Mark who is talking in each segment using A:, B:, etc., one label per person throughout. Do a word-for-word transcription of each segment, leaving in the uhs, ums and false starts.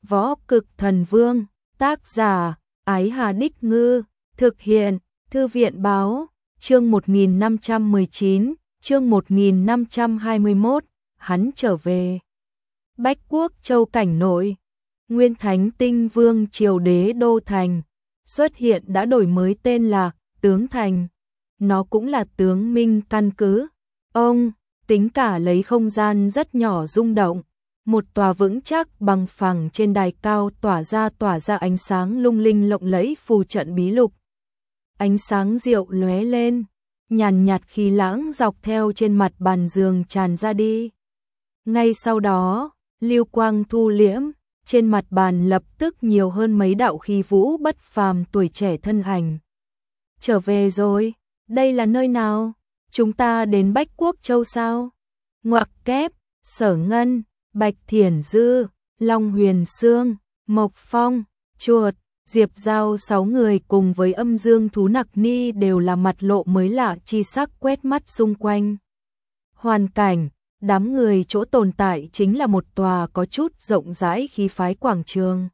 A: Võ Cực Thần Vương, tác giả, Ái Hà Đích Ngư, thực hiện, Thư viện Báo, chương một nghìn năm trăm mười chín, chương một nghìn năm trăm hai mươi mốt, hắn trở về. Bách Quốc Châu cảnh nội, Nguyên Thánh Tinh Vương Triều Đế Đô Thành, xuất hiện đã đổi mới tên là Tướng Thành. Nó cũng là tướng minh căn cứ. Ông, tính cả lấy không gian rất nhỏ rung động. Một tòa vững chắc bằng phẳng trên đài cao tỏa ra tỏa ra ánh sáng lung linh lộng lẫy phù trận bí lục. Ánh sáng rượu lóe lên, nhàn nhạt khí lãng dọc theo trên mặt bàn giường tràn ra đi. Ngay sau đó, lưu quang thu liễm, trên mặt bàn lập tức nhiều hơn mấy đạo khí vũ bất phàm tuổi trẻ thân ảnh. Trở về rồi, đây là nơi nào? Chúng ta đến Bách Quốc Châu sao? Ngoặc kép, Sở Ngân, Bạch Thiển Dư, Long Huyền Sương, Mộc Phong, Chuột, Diệp Giao sáu người cùng với Âm Dương Thú Nặc Ni đều là mặt lộ mới lạ chi sắc quét mắt xung quanh. Hoàn cảnh, đám người chỗ tồn tại chính là một tòa có chút rộng rãi khí phái quảng trường.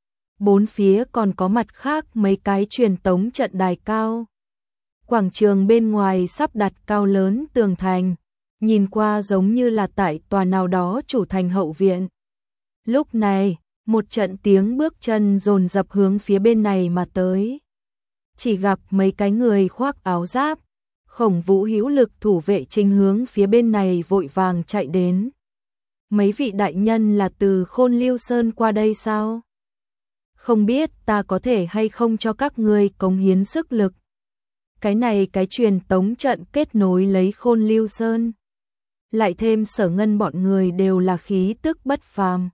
A: Bốn phía còn có mặt khác mấy cái truyền tống trận đài cao. Quảng trường bên ngoài sắp đặt cao lớn tường thành, nhìn qua giống như là tại tòa nào đó chủ thành hậu viện. Lúc này, một trận tiếng bước chân dồn dập hướng phía bên này mà tới. Chỉ gặp mấy cái người khoác áo giáp, Khổng Vũ hữu lực thủ vệ chính hướng phía bên này vội vàng chạy đến. Mấy vị đại nhân là từ Khôn Lưu Sơn qua đây sao? Không biết ta có thể hay không cho các ngươi cống hiến sức lực. Cái này cái truyền tống trận kết nối lấy Khôn Lưu Sơn. Lại thêm Sở Ngân bọn người đều là khí tức bất phàm.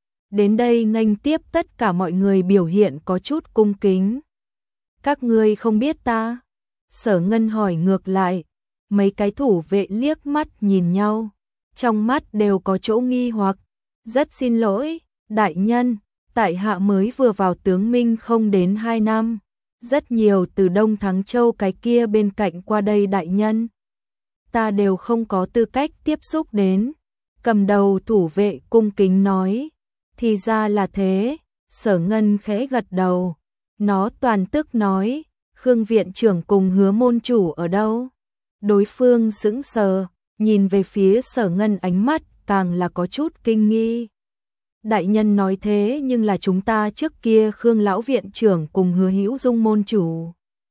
A: Đến đây nghênh tiếp tất cả mọi người biểu hiện có chút cung kính. Các ngươi không biết ta? Sở Ngân hỏi ngược lại. Mấy cái thủ vệ liếc mắt nhìn nhau, trong mắt đều có chỗ nghi hoặc. Rất xin lỗi, đại nhân, tại hạ mới vừa vào tướng minh không đến hai năm. Rất nhiều từ Đông Thắng Châu cái kia bên cạnh qua đây đại nhân. Ta đều không có tư cách tiếp xúc đến. Cầm đầu thủ vệ cung kính nói. Thì ra là thế, Sở Ngân khẽ gật đầu. Nó toàn tức nói, Khương viện trưởng cùng Hứa môn chủ ở đâu? Đối phương sững sờ, nhìn về phía Sở Ngân ánh mắt càng là có chút kinh nghi. Đại nhân nói thế nhưng là chúng ta trước kia Khương lão viện trưởng cùng Hứa Hữu Dung môn chủ.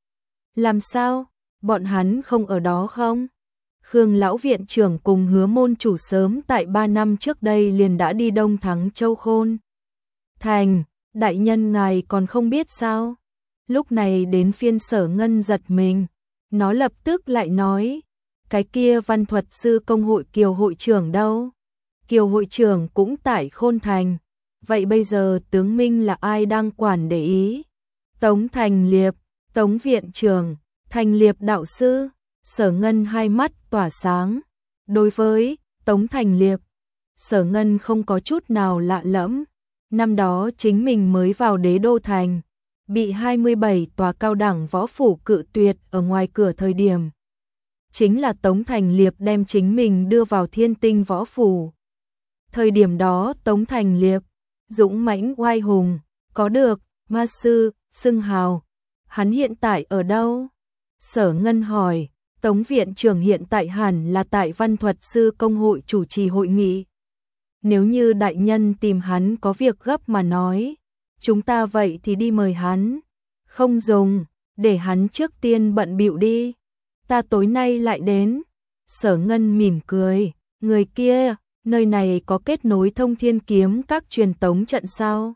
A: Làm sao? Bọn hắn không ở đó không? Khương lão viện trưởng cùng Hứa môn chủ sớm tại ba năm trước đây liền đã đi Đông Thắng Châu Khôn Thành, đại nhân ngài còn không biết sao? Lúc này đến phiên Sở Ngân giật mình, nó lập tức lại nói, cái kia văn thuật sư công hội Kiều hội trưởng đâu? Kiều hội trưởng cũng tại Khôn Thành, vậy bây giờ tướng minh là ai đang quản để ý? Tống Thành Liệp, Tống viện trưởng, Thành Liệp đạo sư. Sở Ngân hai mắt tỏa sáng. Đối với Tống Thành Liệp, Sở Ngân không có chút nào lạ lẫm. Năm đó chính mình mới vào Đế Đô Thành, bị hai mươi bảy tòa cao đẳng võ phủ cự tuyệt ở ngoài cửa thời điểm. Chính là Tống Thành Liệp đem chính mình đưa vào Thiên Tinh võ phủ. Thời điểm đó Tống Thành Liệp, dũng mãnh oai hùng, có được ma sư, xưng hào. Hắn hiện tại ở đâu? Sở Ngân hỏi. Tống viện trưởng hiện tại hẳn là tại Văn thuật sư công hội chủ trì hội nghị. Nếu như đại nhân tìm hắn có việc gấp mà nói, chúng ta vậy thì đi mời hắn. Không dùng, để hắn trước tiên bận bịu đi. Ta tối nay lại đến. Sở Ngân mỉm cười, người kia, nơi này có kết nối thông thiên kiếm các truyền tống trận sao?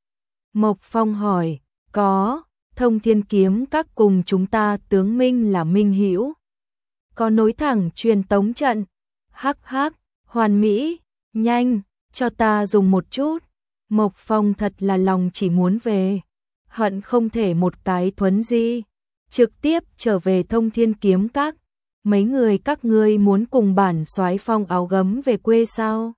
A: Mộc Phong hỏi, có, thông thiên kiếm các cùng chúng ta tướng minh là minh hữu. Có nối thẳng truyền tống trận. Hắc hắc, hoàn mỹ, nhanh, cho ta dùng một chút. Mộc Phong thật là lòng chỉ muốn về. Hận không thể một cái thuấn di. Trực tiếp trở về thông thiên kiếm các. Mấy người các ngươi muốn cùng bản soái Phong áo gấm về quê sao?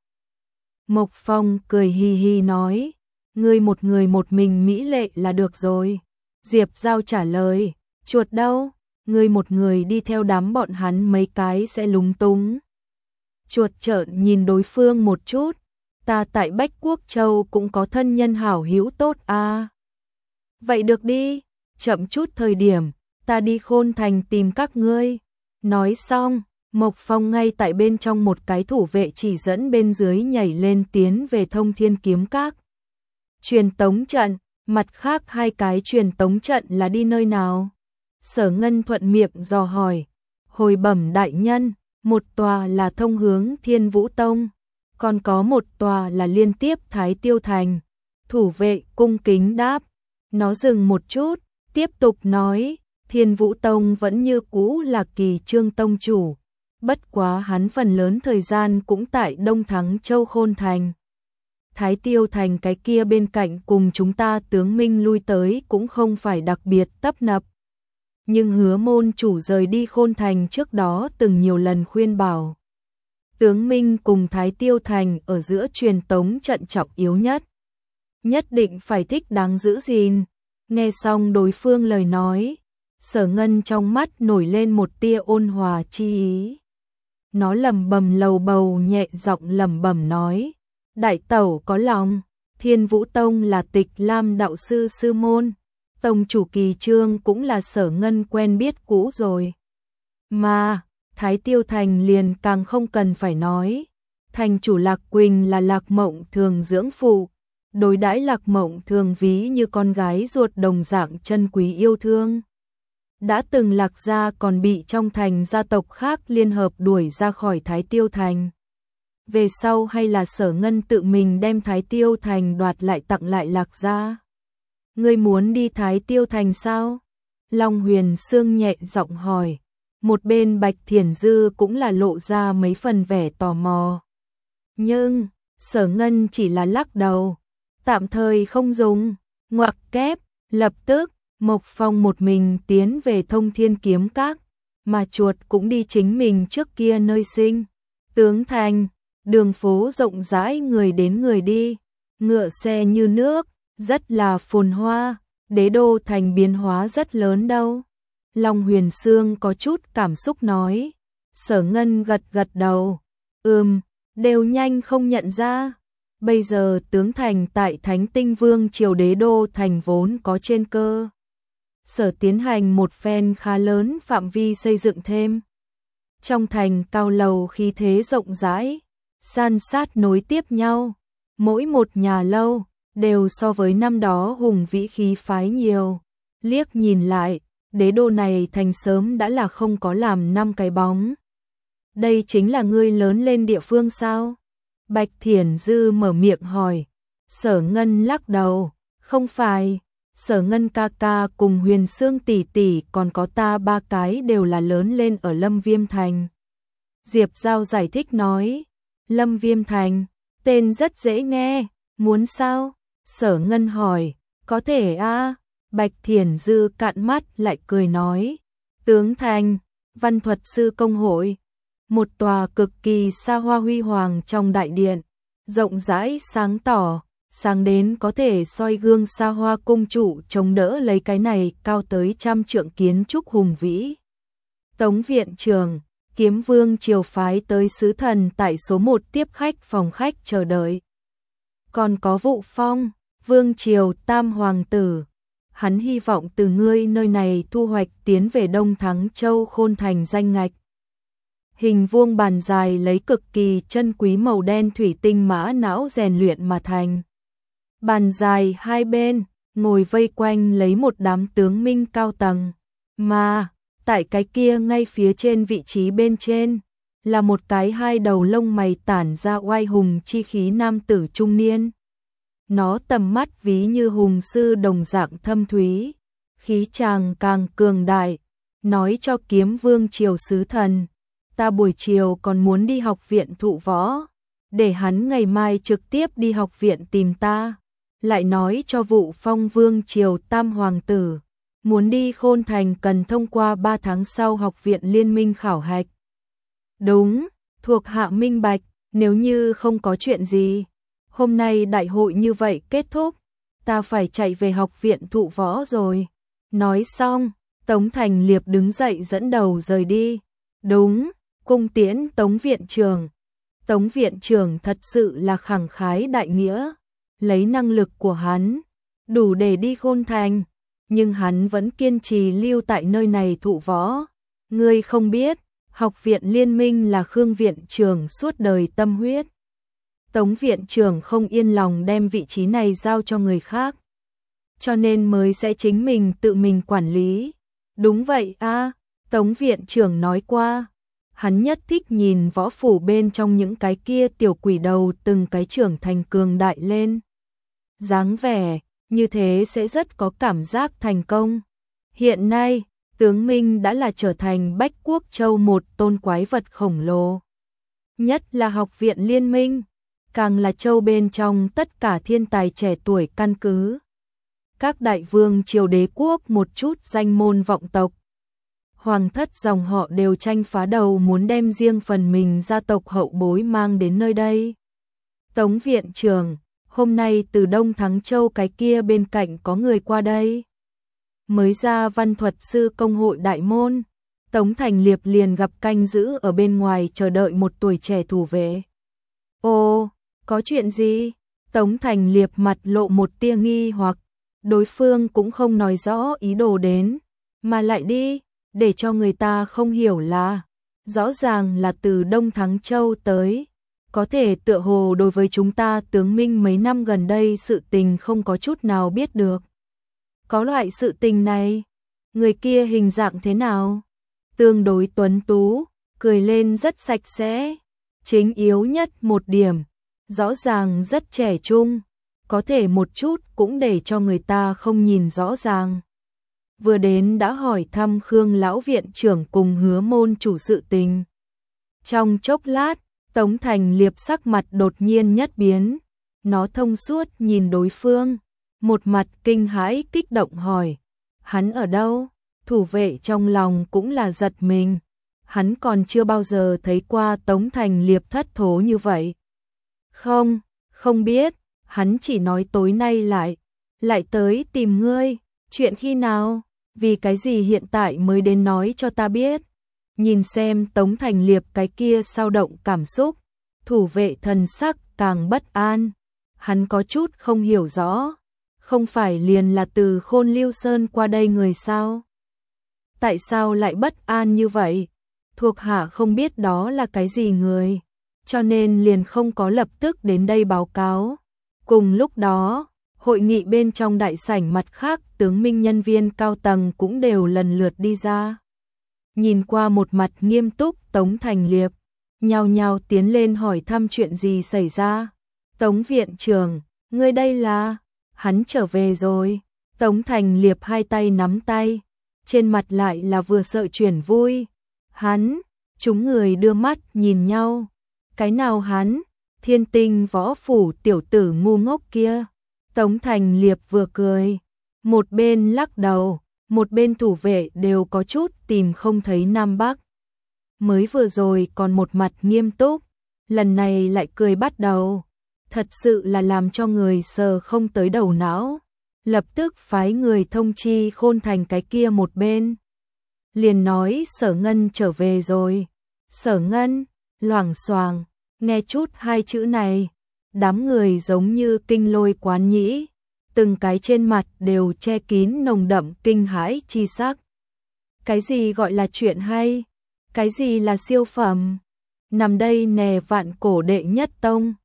A: Mộc Phong cười hi hi nói. Ngươi một người một mình mỹ lệ là được rồi. Diệp Giao trả lời. Chuột đâu? Ngươi một người đi theo đám bọn hắn mấy cái sẽ lúng túng. Chuột trợn nhìn đối phương một chút, ta tại Bách Quốc Châu cũng có thân nhân hảo hữu tốt à. Vậy được đi, chậm chút thời điểm, ta đi Khôn Thành tìm các ngươi. Nói xong, Mộc Phong ngay tại bên trong một cái thủ vệ chỉ dẫn bên dưới nhảy lên tiến về Thông Thiên Kiếm Các. Truyền tống trận, mặt khác hai cái truyền tống trận là đi nơi nào? Sở Ngân thuận miệng dò hỏi. Hồi bẩm đại nhân, một tòa là thông hướng Thiên Vũ Tông, còn có một tòa là liên tiếp Thái Tiêu Thành. Thủ vệ cung kính đáp. Nó dừng một chút, tiếp tục nói, Thiên Vũ Tông vẫn như cũ là Kỳ Trương Tông chủ, bất quá hắn phần lớn thời gian cũng tại Đông Thắng Châu Khôn Thành. Thái Tiêu Thành cái kia bên cạnh cùng chúng ta tướng Minh lui tới cũng không phải đặc biệt tấp nập. Nhưng Hứa môn chủ rời đi Khôn Thành trước đó từng nhiều lần khuyên bảo. Tướng Minh cùng Thái Tiêu Thành ở giữa truyền tống trận trọng yếu nhất. Nhất định phải thích đáng giữ gìn. Nghe xong đối phương lời nói, Sở Ngân trong mắt nổi lên một tia ôn hòa chi ý. Nó lẩm bẩm lầu bầu nhẹ giọng lẩm bẩm nói, đại tẩu có lòng, Thiên Vũ Tông là Tịch Lam đạo sư sư môn, tông chủ Kỳ Trương cũng là Sở Ngân quen biết cũ rồi. Mà, Thái Tiêu Thành liền càng không cần phải nói, thành chủ Lạc Quỳnh là Lạc Mộng Thường dưỡng phụ, đối đãi Lạc Mộng Thường ví như con gái ruột đồng dạng chân quý yêu thương. Đã từng Lạc gia còn bị trong thành gia tộc khác liên hợp đuổi ra khỏi Thái Tiêu Thành. Về sau hay là Sở Ngân tự mình đem Thái Tiêu Thành đoạt lại tặng lại Lạc gia. Ngươi muốn đi Thái Tiêu Thành sao? Long Huyền Sương nhẹ giọng hỏi. Một bên Bạch Thiển Dư cũng là lộ ra mấy phần vẻ tò mò. Nhưng, Sở Ngân chỉ là lắc đầu. Tạm thời không dùng, ngoặc kép, lập tức, Mộc Phong một mình tiến về Thông Thiên Kiếm Các, mà chuột cũng đi chính mình trước kia nơi sinh. Tướng thành, đường phố rộng rãi người đến người đi, ngựa xe như nước, rất là phồn hoa, đế đô thành biến hóa rất lớn đâu. Long Huyền Sương có chút cảm xúc nói. Sở Ngân gật gật đầu, ừm, đều nhanh không nhận ra. Bây giờ tướng thành tại Thánh Tinh Vương triều đế đô thành vốn có trên cơ sở tiến hành một phen khá lớn phạm vi xây dựng thêm. Trong thành cao lầu khí thế rộng rãi, san sát nối tiếp nhau, mỗi một nhà lâu đều so với năm đó hùng vĩ khí phái nhiều. Liếc nhìn lại, đế đô này thành sớm đã là không có làm năm cái bóng. Đây chính là ngươi lớn lên địa phương sao? Bạch Thiển Dư mở miệng hỏi. Sở Ngân lắc đầu, không phải, Sở Ngân ca ca cùng Huyền Sương tỷ tỷ còn có ta ba cái đều là lớn lên ở Lâm Viêm Thành. Diệp Giao giải thích nói, Lâm Viêm Thành, tên rất dễ nghe, muốn sao? Sở Ngân hỏi, có thể a. Bạch Thiển Dư cạn mắt lại cười nói, tướng thành, văn thuật sư công hội. Một tòa cực kỳ xa hoa huy hoàng trong đại điện, rộng rãi sáng tỏ, sáng đến có thể soi gương xa hoa cung trụ chống đỡ lấy cái này cao tới trăm trượng kiến trúc hùng vĩ. Tống viện trường, Kiếm Vương triều phái tới sứ thần tại số một tiếp khách phòng khách chờ đợi. Còn có Vụ Phong, Vương triều tam hoàng tử, hắn hy vọng từ ngươi nơi này thu hoạch tiến về Đông Thắng Châu Khôn Thành danh ngạch. Hình vuông bàn dài lấy cực kỳ chân quý màu đen thủy tinh mã não rèn luyện mà thành. Bàn dài hai bên, ngồi vây quanh lấy một đám tướng minh cao tầng. Mà, tại cái kia ngay phía trên vị trí bên trên, là một cái hai đầu lông mày tản ra oai hùng chi khí nam tử trung niên. Nó tầm mắt ví như hùng sư đồng dạng thâm thúy, khí chàng càng cường đại, nói cho Kiếm Vương triều sứ thần. Ta buổi chiều còn muốn đi học viện thụ võ, để hắn ngày mai trực tiếp đi học viện tìm ta. Lại nói cho Vụ Phong Vương triều tam hoàng tử, muốn đi Khôn Thành cần thông qua ba tháng sau học viện liên minh khảo hạch. Đúng, thuộc hạ minh bạch, nếu như không có chuyện gì, hôm nay đại hội như vậy kết thúc, ta phải chạy về học viện thụ võ rồi. Nói xong, Tống Thành Liệp đứng dậy dẫn đầu rời đi. Đúng, cung tiễn Tống viện trường. Tống viện trưởng thật sự là khẳng khái đại nghĩa, lấy năng lực của hắn, đủ để đi Khôn Thành, nhưng hắn vẫn kiên trì lưu tại nơi này thụ võ. Ngươi không biết, học viện liên minh là Khương viện trưởng suốt đời tâm huyết. Tống viện trưởng không yên lòng đem vị trí này giao cho người khác, cho nên mới sẽ chính mình tự mình quản lý. Đúng vậy a, Tống viện trưởng nói qua, hắn nhất thích nhìn võ phủ bên trong những cái kia tiểu quỷ đầu từng cái trưởng thành cường đại lên. Dáng vẻ như thế sẽ rất có cảm giác thành công. Hiện nay, tướng Minh đã là trở thành Bách Quốc Châu một tôn quái vật khổng lồ. Nhất là học viện liên minh, càng là châu bên trong tất cả thiên tài trẻ tuổi căn cứ. Các đại vương triều đế quốc một chút danh môn vọng tộc, hoàng thất dòng họ đều tranh phá đầu muốn đem riêng phần mình gia tộc hậu bối mang đến nơi đây. Tống viện trưởng, hôm nay từ Đông Thắng Châu cái kia bên cạnh có người qua đây. Mới ra văn thuật sư công hội đại môn, Tống Thành Liệp liền gặp canh giữ ở bên ngoài chờ đợi một tuổi trẻ thủ vệ. Ồ, có chuyện gì? Tống Thành Liệp mặt lộ một tia nghi hoặc, đối phương cũng không nói rõ ý đồ đến, mà lại đi, để cho người ta không hiểu là, rõ ràng là từ Đông Thắng Châu tới, có thể tựa hồ đối với chúng ta tướng Minh mấy năm gần đây sự tình không có chút nào biết được. Có loại sự tình này, người kia hình dạng thế nào? Tương đối tuấn tú, cười lên rất sạch sẽ, chính yếu nhất một điểm, rõ ràng rất trẻ trung, có thể một chút cũng để cho người ta không nhìn rõ ràng. Vừa đến đã hỏi thăm Khương lão viện trưởng cùng Hứa môn chủ sự tình. Trong chốc lát, Tống Thành Liệp sắc mặt đột nhiên nhất biến, nó thông suốt nhìn đối phương, một mặt kinh hãi kích động hỏi, hắn ở đâu? Thủ vệ trong lòng cũng là giật mình, hắn còn chưa bao giờ thấy qua Tống Thành Liệp thất thố như vậy. Không, không biết, hắn chỉ nói tối nay lại, lại tới tìm ngươi, chuyện khi nào, vì cái gì hiện tại mới đến nói cho ta biết. Nhìn xem Tống Thành Liệp cái kia sao động cảm xúc, thủ vệ thần sắc càng bất an, hắn có chút không hiểu rõ, không phải liền là từ Khôn Lưu Sơn qua đây người sao? Tại sao lại bất an như vậy? Thuộc hạ không biết đó là cái gì người, cho nên liền không có lập tức đến đây báo cáo. Cùng lúc đó, hội nghị bên trong đại sảnh mặt khác tướng Minh nhân viên cao tầng cũng đều lần lượt đi ra. Nhìn qua một mặt nghiêm túc Tống Thành Liệp, nhao nhao tiến lên hỏi thăm chuyện gì xảy ra. Tống viện trưởng, ngươi đây là, hắn trở về rồi. Tống Thành Liệp hai tay nắm tay, trên mặt lại là vừa sợ chuyển vui. Hắn, chúng người đưa mắt nhìn nhau. Cái nào hắn? Thiên Tinh võ phủ tiểu tử ngu ngốc kia. Tống Thành Liệp vừa cười, một bên lắc đầu, một bên thủ vệ đều có chút tìm không thấy Nam Bắc. Mới vừa rồi còn một mặt nghiêm túc, lần này lại cười bắt đầu, thật sự là làm cho người sờ không tới đầu não. Lập tức phái người thông chi Khôn Thành cái kia một bên. Liền nói Sở Ngân trở về rồi. Sở Ngân, loảng xoảng, nghe chút hai chữ này, đám người giống như kinh lôi quán nhĩ, từng cái trên mặt đều che kín nồng đậm kinh hãi chi sắc. Cái gì gọi là chuyện hay? Cái gì là siêu phẩm? Nằm đây nè vạn cổ đệ nhất tông.